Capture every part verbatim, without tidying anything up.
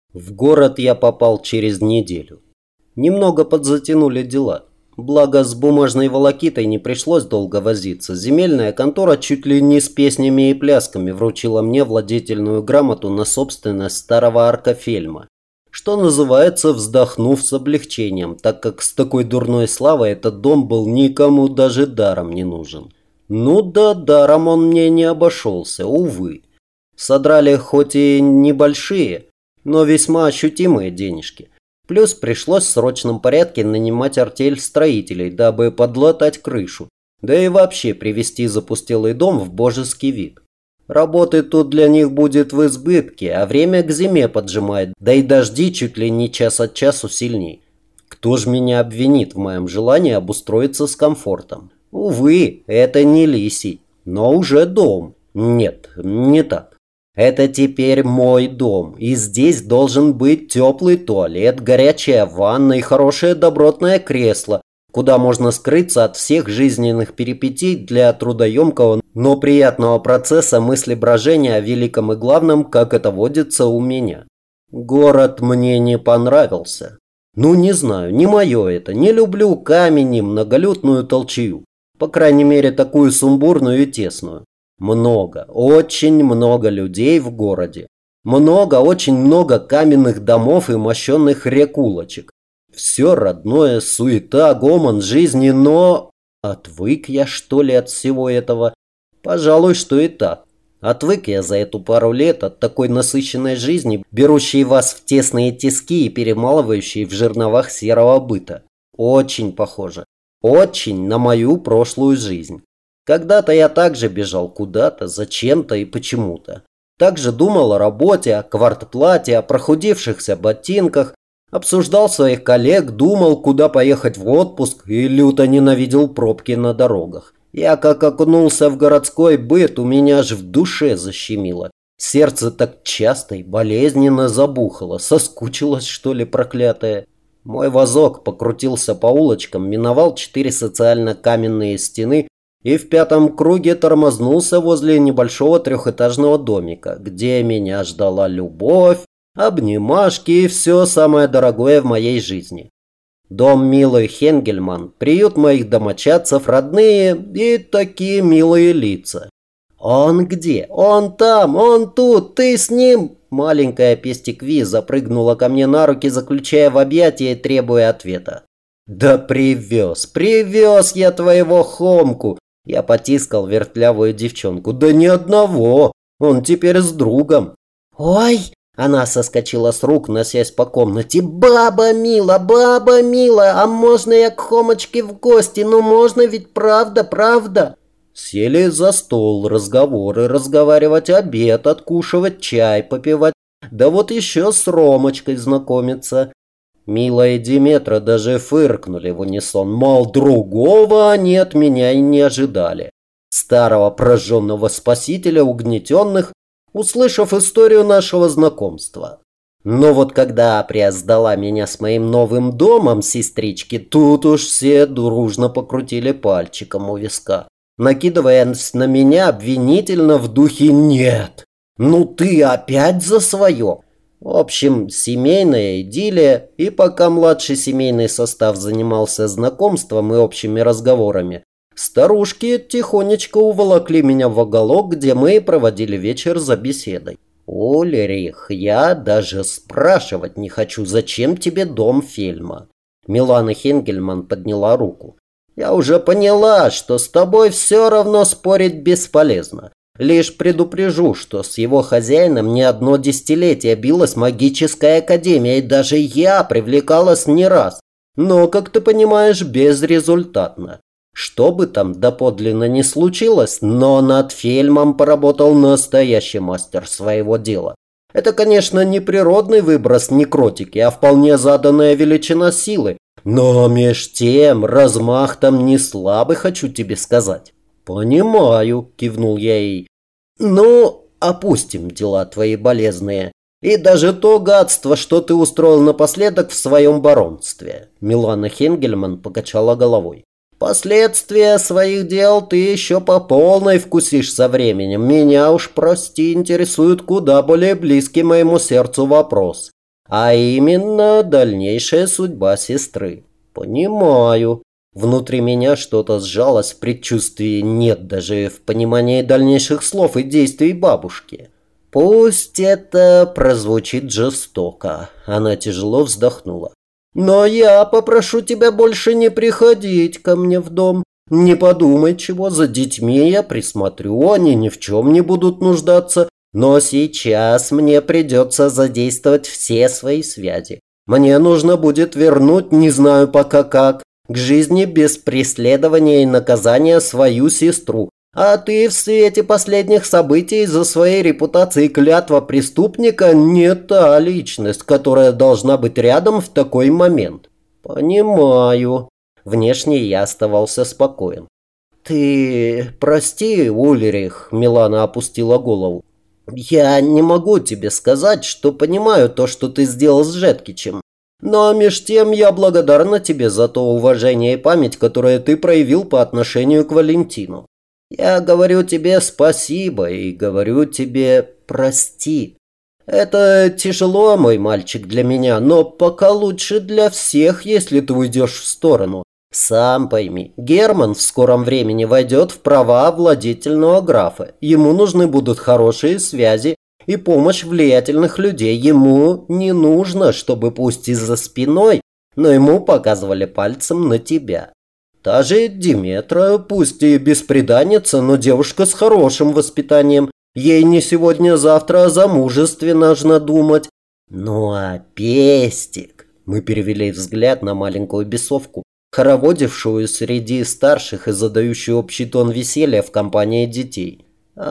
В город я попал через неделю. Немного подзатянули дела. Благо, с бумажной волокитой не пришлось долго возиться. Земельная контора чуть ли не с песнями и плясками вручила мне владетельную грамоту на собственность старого аркофельма. Что называется, вздохнув с облегчением, так как с такой дурной славой этот дом был никому даже даром не нужен. Ну да, даром он мне не обошелся, увы. Содрали хоть и небольшие, но весьма ощутимые денежки. Плюс пришлось в срочном порядке нанимать артель строителей, дабы подлатать крышу, да и вообще привести запустелый дом в божеский вид. Работы тут для них будет в избытке, а время к зиме поджимает, да и дожди чуть ли не час от часу сильней. Кто ж меня обвинит в моем желании обустроиться с комфортом? Увы, это не лисий, но уже дом. Нет, не так. Это теперь мой дом, и здесь должен быть теплый туалет, горячая ванна и хорошее добротное кресло, куда можно скрыться от всех жизненных перипетий для трудоемкого, но приятного процесса мыслеброжения о великом и главном, как это водится у меня. Город мне не понравился. Ну, не знаю, не мое это. Не люблю камень и многолюдную толчью. По крайней мере, такую сумбурную и тесную. Много, очень много людей в городе. Много, очень много каменных домов и мощенных рек-улочек. Все родное, суета, гомон жизни, но... Отвык я, что ли, от всего этого? Пожалуй, что и так. Отвык я за эту пару лет от такой насыщенной жизни, берущей вас в тесные тиски и перемалывающей в жерновах серого быта. Очень похоже. Очень на мою прошлую жизнь. Когда-то я также бежал куда-то, зачем-то и почему-то. Также думал о работе, о квартплате, о прохудившихся ботинках, обсуждал своих коллег, думал, куда поехать в отпуск и люто ненавидел пробки на дорогах. Я как окунулся в городской быт, у меня аж в душе защемило. Сердце так часто и болезненно забухало, соскучилось, что ли, проклятое. Мой вазок покрутился по улочкам, миновал четыре социально-каменные стены и в пятом круге тормознулся возле небольшого трехэтажного домика, где меня ждала любовь, обнимашки и все самое дорогое в моей жизни. Дом милый Хенгельман, приют моих домочадцев, родные и такие милые лица. Он где? Он там, он тут, ты с ним? Маленькая пестикви запрыгнула ко мне на руки, заключая в объятия и требуя ответа. Да привез, привез я твоего Хомку. Я потискал вертлявую девчонку. Да ни одного, он теперь с другом. Ой! Она соскочила с рук, носясь по комнате. «Баба мила, баба мила, а можно я к Хомочке в гости? Ну можно ведь, правда, правда?» Сели за стол, разговоры, разговаривать, обед, откушивать, чай попивать. Да вот еще с Ромочкой знакомиться. Мила и Диметра даже фыркнули в унисон, мол, другого они от меня и не ожидали. Старого прожженного спасителя угнетенных, услышав историю нашего знакомства. Но вот когда Априя сдала меня с моим новым домом, сестрички, тут уж все дружно покрутили пальчиком у виска, накидывая на меня обвинительно в духе «нет, ну ты опять за свое». В общем, семейная идиллия, и пока младший семейный состав занимался знакомством и общими разговорами, старушки тихонечко уволокли меня в уголок, где мы проводили вечер за беседой. «Ульрих, я даже спрашивать не хочу, зачем тебе дом Фельма?» Милана Хенгельман подняла руку. «Я уже поняла, что с тобой все равно спорить бесполезно. Лишь предупрежу, что с его хозяином не одно десятилетие билась магическая академия, и даже я привлекалась не раз. Но, как ты понимаешь, безрезультатно. Что бы там доподлинно ни случилось, но над Фельмом поработал настоящий мастер своего дела. Это, конечно, не природный выброс некротики, а вполне заданная величина силы. Но меж тем размах там не слабый, хочу тебе сказать». «Понимаю», – кивнул я ей. «Ну, опустим дела твои болезные. И даже то гадство, что ты устроил напоследок в своем баронстве». Милана Хенгельман покачала головой. «Последствия своих дел ты еще по полной вкусишь со временем. Меня уж, прости, интересует куда более близкий моему сердцу вопрос. а именно дальнейшая судьба сестры. Понимаю. Внутри меня что-то сжалось в предчувствии, нет, даже в понимании дальнейших слов и действий бабушки. Пусть это прозвучит жестоко. Она тяжело вздохнула. Но я попрошу тебя больше не приходить ко мне в дом. Не подумай чего, за детьми я присмотрю, они ни в чем не будут нуждаться. Но сейчас мне придется задействовать все свои связи. Мне нужно будет вернуть, не знаю пока как, к жизни без преследования и наказания свою сестру. А ты в свете последних событий из-за своей репутации клятва преступника не та личность, которая должна быть рядом в такой момент. Понимаю. Внешне я оставался спокоен. Ты прости, Ульрих, Милана опустила голову. Я не могу тебе сказать, что понимаю то, что ты сделал с Жеткичем. Но меж тем я благодарна тебе за то уважение и память, которое ты проявил по отношению к Валентину. Я говорю тебе спасибо и говорю тебе прости. Это тяжело, мой мальчик, для меня, но пока лучше для всех, если ты уйдешь в сторону. Сам пойми, Герман в скором времени войдет в права владетельного графа. Ему нужны будут хорошие связи и помощь влиятельных людей. Ему не нужно, чтобы пусть и за спиной, но ему показывали пальцем на тебя. Та же Диметра, пусть и бесприданница, но девушка с хорошим воспитанием. Ей не сегодня-завтра о замужестве нужно думать. Ну а Пестик... Мы перевели взгляд на маленькую бесовку, хороводившую среди старших и задающую общий тон веселья в компании детей.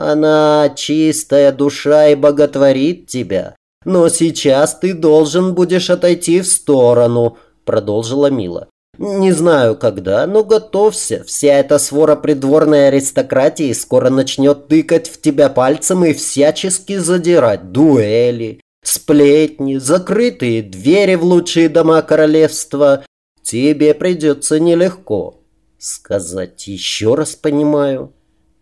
Она чистая душа и боготворит тебя. Но сейчас ты должен будешь отойти в сторону, продолжила Мила. Не знаю когда, но готовься. Вся эта свора придворной аристократии скоро начнет тыкать в тебя пальцем и всячески задирать. Дуэли, сплетни, закрытые двери в лучшие дома королевства. Тебе придется нелегко. Сказать еще раз понимаю?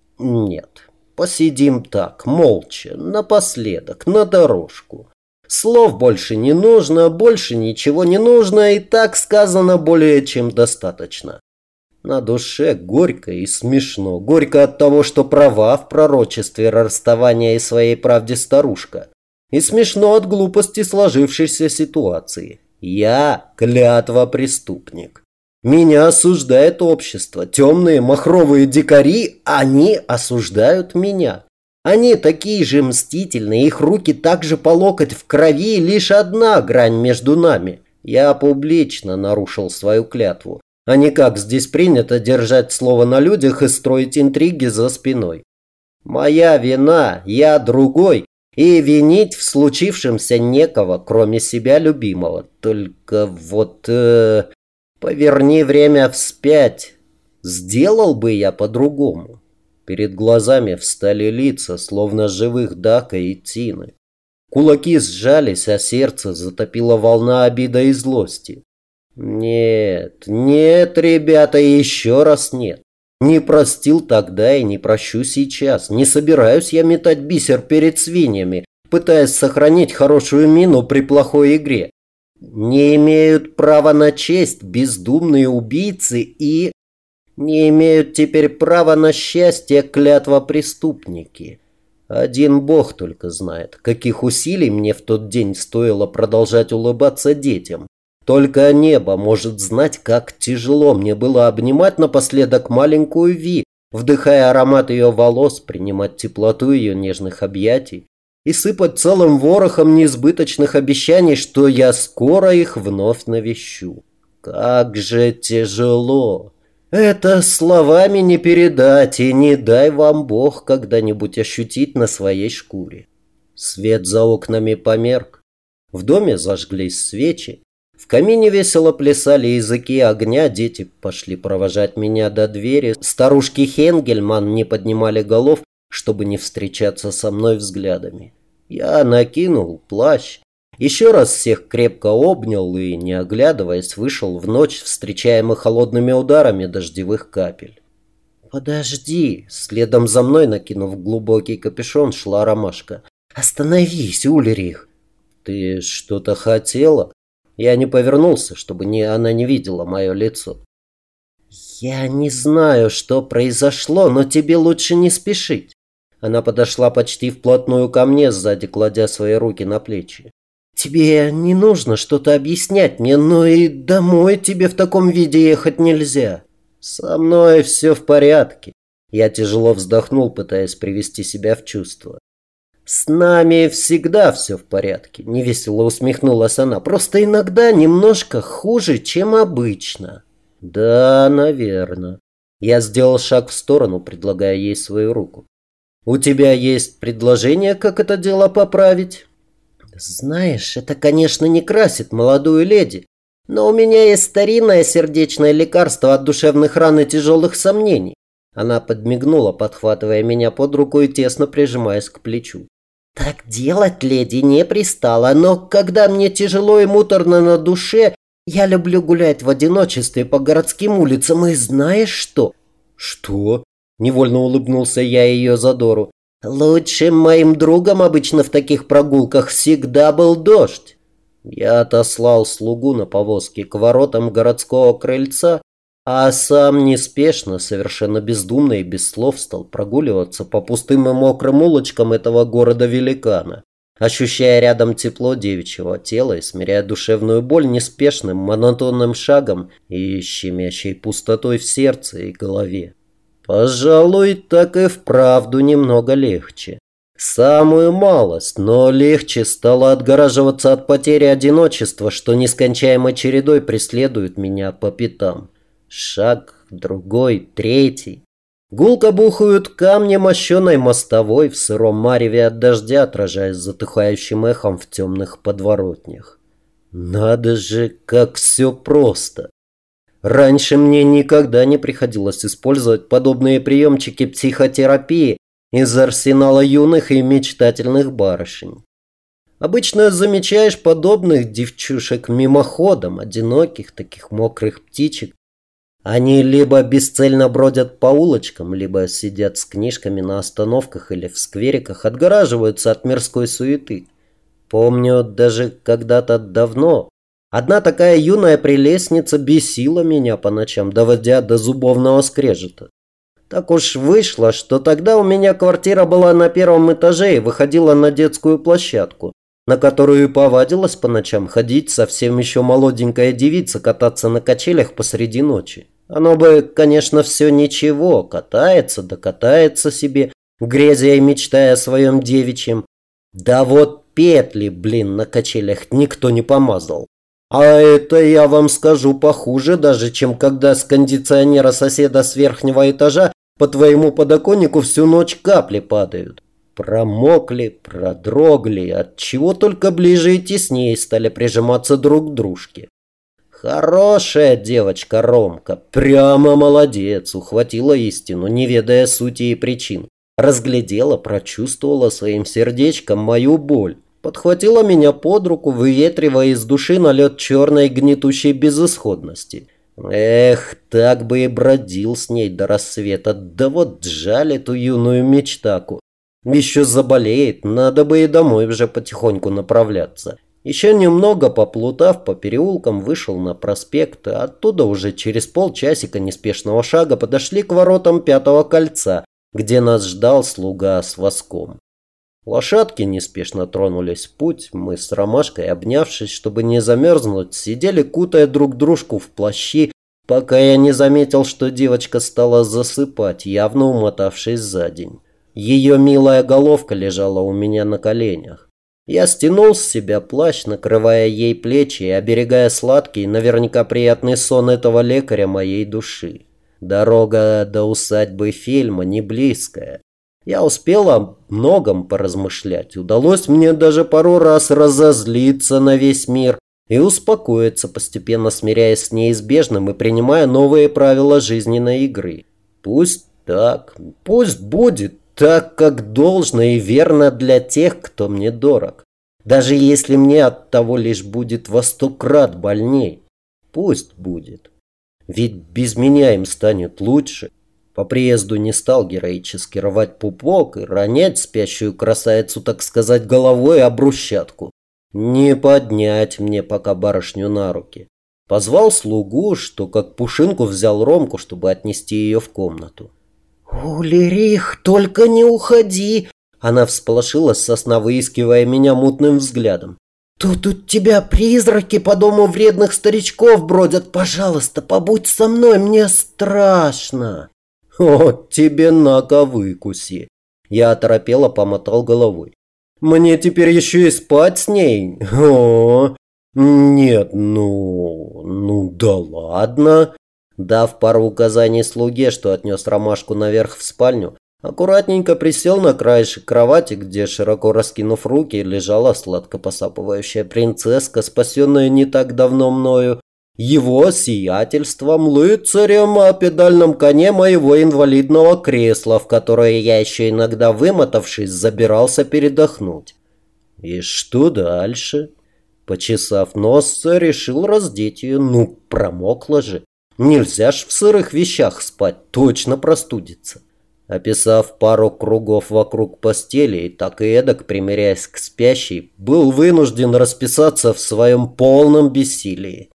Нет. Посидим так, молча, напоследок, на дорожку. Слов больше не нужно, больше ничего не нужно, и так сказано более чем достаточно. На душе горько и смешно. Горько от того, что права в пророчестве расставания и своей правде старушка. И смешно от глупости сложившейся ситуации. Я клятва преступник. Меня осуждает общество. Темные махровые дикари, они осуждают меня. Они такие же мстительные, их руки также по локоть в крови, лишь одна грань между нами. Я публично нарушил свою клятву, а не как здесь принято держать слово на людях и строить интриги за спиной. Моя вина, я другой, и винить в случившемся некого, кроме себя любимого. Только вот... Э, поверни время вспять. Сделал бы я по-другому. Перед глазами встали лица, словно живых Дака и Тины. Кулаки сжались, а сердце затопила волна обиды и злости. Нет, нет, ребята, еще раз нет. Не простил тогда и не прощу сейчас. Не собираюсь я метать бисер перед свиньями, пытаясь сохранить хорошую мину при плохой игре. Не имеют права на честь бездумные убийцы и... Не имеют теперь права на счастье клятва преступники. Один бог только знает, каких усилий мне в тот день стоило продолжать улыбаться детям. Только небо может знать, как тяжело мне было обнимать напоследок маленькую Ви, вдыхая аромат ее волос, принимать теплоту ее нежных объятий и сыпать целым ворохом неизбыточных обещаний, что я скоро их вновь навещу. Как же тяжело! Это словами не передать, и не дай вам Бог когда-нибудь ощутить на своей шкуре. Свет за окнами померк. В доме зажглись свечи. В камине весело плясали языки огня, дети пошли провожать меня до двери. Старушки Хенгельман не поднимали голов, чтобы не встречаться со мной взглядами. Я накинул плащ. Еще раз всех крепко обнял и, не оглядываясь, вышел в ночь, встречаемый холодными ударами дождевых капель. «Подожди!» – следом за мной, накинув глубокий капюшон, шла Ромашка. «Остановись, Ульрих!» Ты что-то хотела? Я не повернулся, чтобы не, она не видела мое лицо. Я не знаю, что произошло, но тебе лучше не спешить. Она подошла почти вплотную ко мне, сзади кладя свои руки на плечи. Тебе не нужно что-то объяснять мне, но и домой тебе в таком виде ехать нельзя. Со мной все в порядке. Я тяжело вздохнул, пытаясь привести себя в чувство. С нами всегда все в порядке, невесело усмехнулась она. Просто иногда немножко хуже, чем обычно. Да, наверное. Я сделал шаг в сторону, предлагая ей свою руку. У тебя есть предложение, как это дело поправить? Знаешь, это, конечно, не красит молодую леди, но у меня есть старинное сердечное лекарство от душевных ран и тяжелых сомнений. Она подмигнула, подхватывая меня под руку и тесно прижимаясь к плечу. Так делать, леди, не пристало, но когда мне тяжело и муторно на душе, я люблю гулять в одиночестве по городским улицам, и знаешь что? Что? Невольно улыбнулся я ее задору. Лучшим моим другом обычно в таких прогулках всегда был дождь. Я отослал слугу на повозке к воротам городского крыльца, а сам неспешно, совершенно бездумно и без слов стал прогуливаться по пустым и мокрым улочкам этого города-великана, ощущая рядом тепло девичьего тела и смиряя душевную боль неспешным, монотонным шагом и щемящей пустотой в сердце и голове. Пожалуй, так и вправду немного легче. Самую малость, но легче стало отгораживаться от потери одиночества, что нескончаемой чередой преследует меня по пятам. Шаг, другой, третий. Гулко бухают камни мощеной мостовой в сыром мареве от дождя, отражаясь затухающим эхом в темных подворотнях. Надо же, как все просто. Раньше мне никогда не приходилось использовать подобные приемчики психотерапии из арсенала юных и мечтательных барышень. Обычно замечаешь подобных девчушек мимоходом, одиноких таких мокрых птичек. Они либо бесцельно бродят по улочкам, либо сидят с книжками на остановках или в сквериках, отгораживаются от мирской суеты. Помню, даже когда-то давно одна такая юная прелестница бесила меня по ночам, доводя до зубовного скрежета. Так уж вышло, что тогда у меня квартира была на первом этаже и выходила на детскую площадку, на которую и повадилась по ночам ходить совсем еще молоденькая девица кататься на качелях посреди ночи. Оно бы, конечно, все ничего, катается да катается себе, грезя и мечтая о своем девичьем. Да вот петли, блин, на качелях никто не помазал. А это, я вам скажу, похуже даже, чем когда с кондиционера соседа с верхнего этажа по твоему подоконнику всю ночь капли падают. Промокли, продрогли, отчего только ближе и теснее стали прижиматься друг к дружке. Хорошая девочка Ромка, прямо молодец, ухватила истину, не ведая сути и причин. Разглядела, прочувствовала своим сердечком мою боль. Подхватила меня под руку, выветривая из души налет черной гнетущей безысходности. Эх, так бы и бродил с ней до рассвета, да вот жаль эту юную мечтаку. Еще заболеет, надо бы и домой уже потихоньку направляться. Еще немного поплутав по переулкам, вышел на проспект, а оттуда уже через полчасика неспешного шага подошли к воротам Пятого кольца, где нас ждал слуга с воском. Лошадки неспешно тронулись в путь, мы с Ромашкой, обнявшись, чтобы не замерзнуть, сидели, кутая друг дружку в плащи, пока я не заметил, что девочка стала засыпать, явно умотавшись за день. Ее милая головка лежала у меня на коленях. Я стянул с себя плащ, накрывая ей плечи и оберегая сладкий, наверняка приятный сон этого лекаря моей души. Дорога до усадьбы Фельма не близкая. Я успел о многом поразмышлять. Удалось мне даже пару раз разозлиться на весь мир и успокоиться, постепенно смиряясь с неизбежным и принимая новые правила жизненной игры. Пусть так, пусть будет так, как должно и верно для тех, кто мне дорог. Даже если мне от того лишь будет во сто крат больней. Пусть будет. Ведь без меня им станет лучше. По приезду не стал героически рвать пупок и ронять спящую красавицу, так сказать, головой об брусчатку. Не поднять мне пока барышню на руки. Позвал слугу, что как пушинку взял Ромку, чтобы отнести ее в комнату. «Улерих, только не уходи!» Она всполошилась со сна, выискивая меня мутным взглядом. «Тут у тебя призраки по дому вредных старичков бродят. Пожалуйста, побудь со мной, мне страшно!» «О, тебе на-ка выкуси!» Я оторопело помотал головой. «Мне теперь еще и спать с ней? О, нет, ну, ну да ладно!» Дав пару указаний слуге, что отнес ромашку наверх в спальню, аккуратненько присел на краешек кровати, где, широко раскинув руки, лежала сладко посапывающая принцесска, спасенная не так давно мною, его сиятельством, рыцарем о педальном коне моего инвалидного кресла, в которое я еще иногда, вымотавшись, забирался передохнуть. И что дальше? Почесав нос, решил раздеть ее. Ну, промокла же. Нельзя ж в сырых вещах спать, точно простудится. Описав пару кругов вокруг постели и так и эдак, примиряясь к спящей, был вынужден расписаться в своем полном бессилии.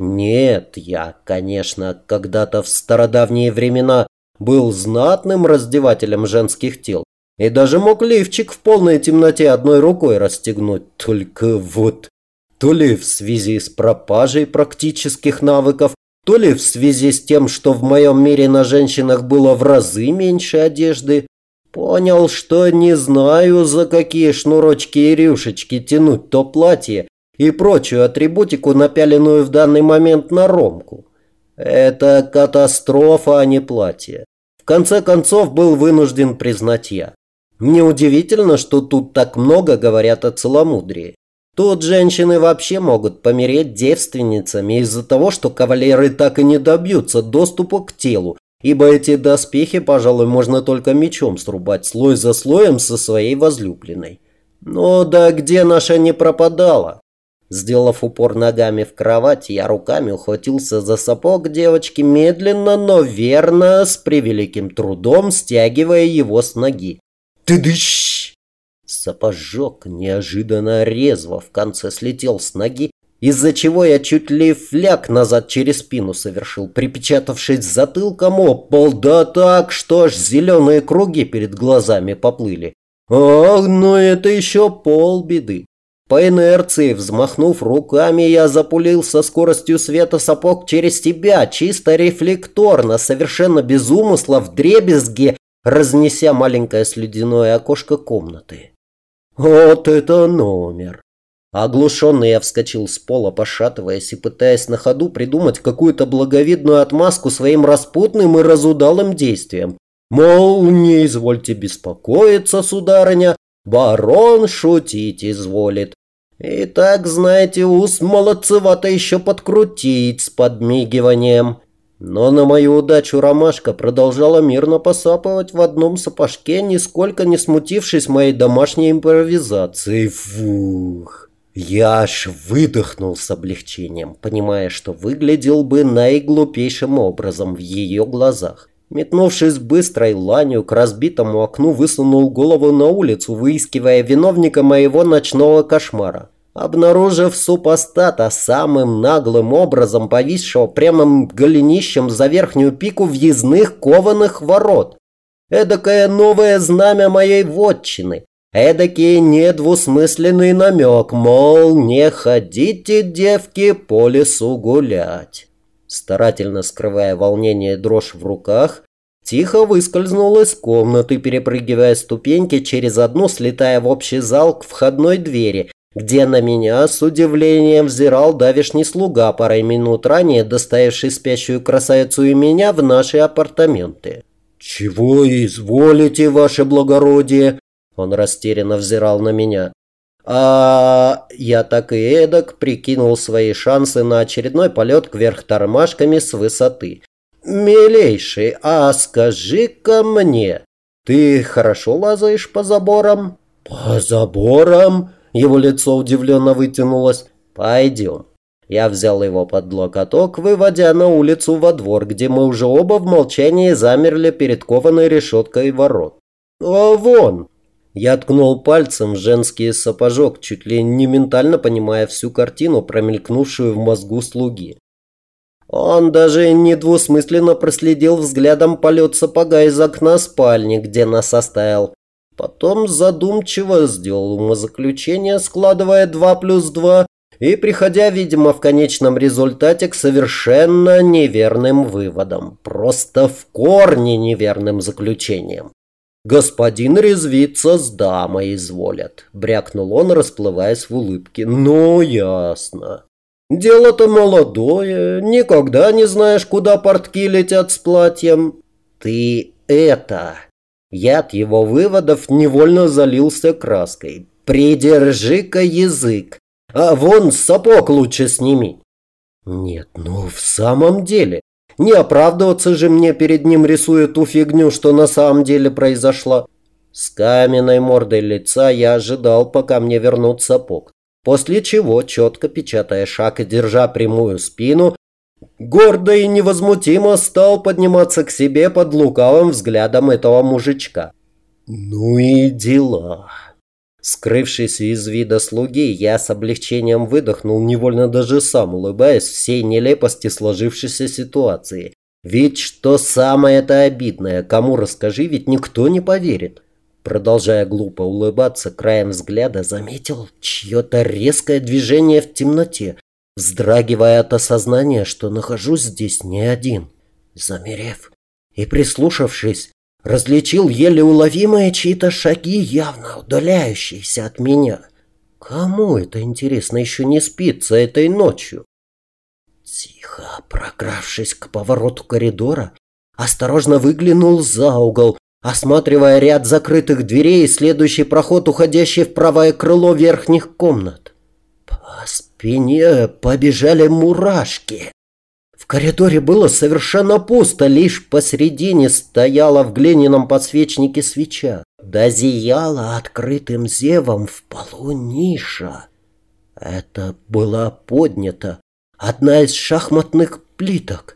Нет, я, конечно, когда-то в стародавние времена был знатным раздевателем женских тел и даже мог лифчик в полной темноте одной рукой расстегнуть, только вот то ли в связи с пропажей практических навыков, то ли в связи с тем, что в моем мире на женщинах было в разы меньше одежды, понял, что не знаю, за какие шнурочки и рюшечки тянуть то платье и прочую атрибутику, напяленную в данный момент на Ромку. Это катастрофа, а не платье. В конце концов, был вынужден признать я. Неудивительно, что тут так много говорят о целомудрии. Тут женщины вообще могут помереть девственницами из-за того, что кавалеры так и не добьются доступа к телу, ибо эти доспехи, пожалуй, можно только мечом срубать слой за слоем со своей возлюбленной. Но да где наша не пропадала? Сделав упор ногами в кровать, я руками ухватился за сапог девочки, медленно, но верно, с превеликим трудом стягивая его с ноги. «Ты-дыщ!» Сапожок неожиданно резво в конце слетел с ноги, из-за чего я чуть ли фляг назад через спину совершил, припечатавшись затылком об пол, да так, что аж зеленые круги перед глазами поплыли. Ах, ну это еще полбеды. По инерции, взмахнув руками, я запулил со скоростью света сапог через тебя, чисто рефлекторно, совершенно без умысла, вдребезги, разнеся маленькое слюдяное окошко комнаты. Вот это номер! Оглушенный я вскочил с пола, пошатываясь и пытаясь на ходу придумать какую-то благовидную отмазку своим распутным и разудалым действиям. Мол, не извольте беспокоиться, сударыня, барон шутить изволит. И так, знаете, ус молодцевато еще подкрутить с подмигиванием. Но на мою удачу ромашка продолжала мирно посапывать в одном сапожке, нисколько не смутившись моей домашней импровизацией. Фух! Я аж выдохнул с облегчением, понимая, что выглядел бы наиглупейшим образом в ее глазах. Метнувшись быстрой ланью к разбитому окну, высунул голову на улицу, выискивая виновника моего ночного кошмара. Обнаружив супостата, самым наглым образом повисшего прямым голенищем за верхнюю пику въездных кованых ворот. Эдакое новое знамя моей вотчины. Эдакий недвусмысленный намек, мол, не ходите, девки, по лесу гулять. Старательно скрывая волнение и дрожь в руках, тихо выскользнул из комнаты, перепрыгивая ступеньки через одну, слетая в общий зал к входной двери, где на меня с удивлением взирал давешний слуга, парой минут ранее доставивший спящую красавицу и меня в наши апартаменты. «Чего изволите, ваше благородие?» Он растерянно взирал на меня. А я так и эдак прикинул свои шансы на очередной полет кверх тормашками с высоты. «Милейший, а скажи-ка мне, ты хорошо лазаешь по заборам?» «По заборам?» Его лицо удивленно вытянулось. «Пойдем». Я взял его под локоток, выводя на улицу во двор, где мы уже оба в молчании замерли перед кованой решеткой ворот. «А вон!» Я ткнул пальцем в женский сапожок, чуть ли не ментально понимая всю картину, промелькнувшую в мозгу слуги. Он даже недвусмысленно проследил взглядом полет сапога из окна спальни, где нас оставил. Потом задумчиво сделал умозаключение, складывая два плюс два и приходя, видимо, в конечном результате к совершенно неверным выводам. Просто в корне неверным заключением. «Господин резвится с дамой изволят», – брякнул он, расплываясь в улыбке. «Ну, ясно. Дело-то молодое, никогда не знаешь, куда портки летят с платьем. Ты это...» Я от его выводов невольно залился краской. «Придержи-ка язык, а вон сапог лучше сними». Нет, ну в самом деле, не оправдываться же мне перед ним, рисуя ту фигню, что на самом деле произошла. С каменной мордой лица я ожидал, пока мне вернут сапог. После чего, четко печатая шаг и держа прямую спину, гордо и невозмутимо стал подниматься к себе под лукавым взглядом этого мужичка. Ну и дела. Скрывшись из вида слуги, я с облегчением выдохнул, невольно даже сам улыбаясь всей нелепости сложившейся ситуации. Ведь что самое-то обидное, кому расскажи, ведь никто не поверит. Продолжая глупо улыбаться, краем взгляда заметил чье-то резкое движение в темноте, вздрагивая от осознания, что нахожусь здесь не один. Замерев и прислушавшись, различил еле уловимые чьи-то шаги, явно удаляющиеся от меня. Кому это, интересно, еще не спится этой ночью? Тихо прокравшись к повороту коридора, осторожно выглянул за угол, осматривая ряд закрытых дверей и следующий проход, уходящий в правое крыло верхних комнат. По спине побежали мурашки. В коридоре было совершенно пусто, лишь посредине стояла в глиняном подсвечнике свеча. Да зияла открытым зевом в полу ниша. Это была поднята одна из шахматных плиток.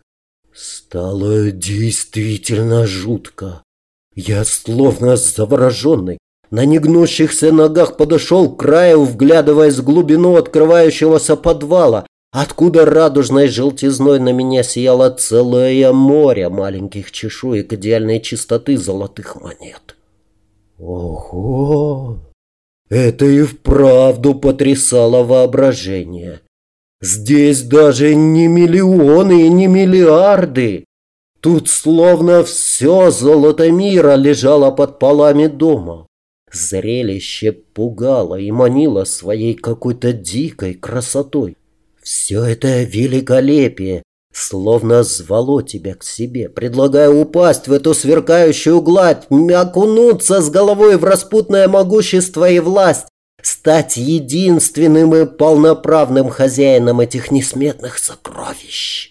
Стало действительно жутко. Я, словно завороженный, на негнущихся ногах подошел к краю, вглядываясь в глубину открывающегося подвала, откуда радужной желтизной на меня сияло целое море маленьких чешуек идеальной чистоты золотых монет. Ого! Это и вправду потрясало воображение. Здесь даже не миллионы и не миллиарды. Тут словно все золото мира лежало под полами дома. Зрелище пугало и манило своей какой-то дикой красотой. Все это великолепие словно звало тебя к себе, предлагая упасть в эту сверкающую гладь, окунуться с головой в распутное могущество и власть, стать единственным и полноправным хозяином этих несметных сокровищ.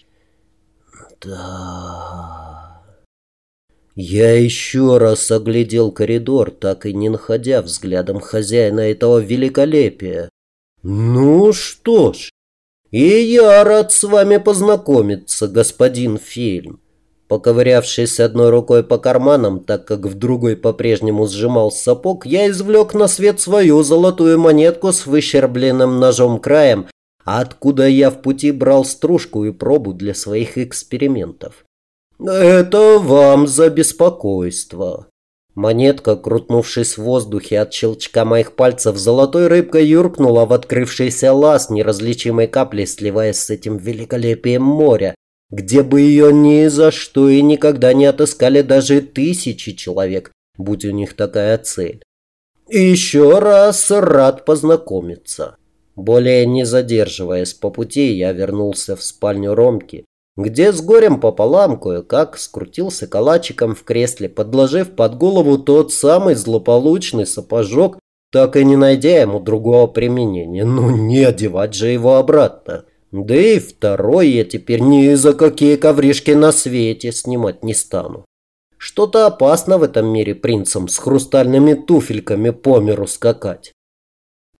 Да. Я еще раз оглядел коридор, так и не находя взглядом хозяина этого великолепия. Ну что ж, и я рад с вами познакомиться, господин Фильм. Поковырявшись одной рукой по карманам, так как в другой по-прежнему сжимал сапог, я извлек на свет свою золотую монетку с выщербленным ножом краем, откуда я в пути брал стружку и пробу для своих экспериментов. «Это вам за беспокойство». Монетка, крутнувшись в воздухе от щелчка моих пальцев, золотой рыбкой юркнула в открывшийся лаз, неразличимой каплей сливаясь с этим великолепием моря, где бы ее ни за что и никогда не отыскали даже тысячи человек, будь у них такая цель. И еще раз рад познакомиться. Более не задерживаясь по пути, я вернулся в спальню Ромки, где с горем пополам кое-как скрутился калачиком в кресле, подложив под голову тот самый злополучный сапожок, так и не найдя ему другого применения. Ну не одевать же его обратно. Да и второй я теперь ни за какие ковришки на свете снимать не стану. Что-то опасно в этом мире принцам с хрустальными туфельками по миру скакать.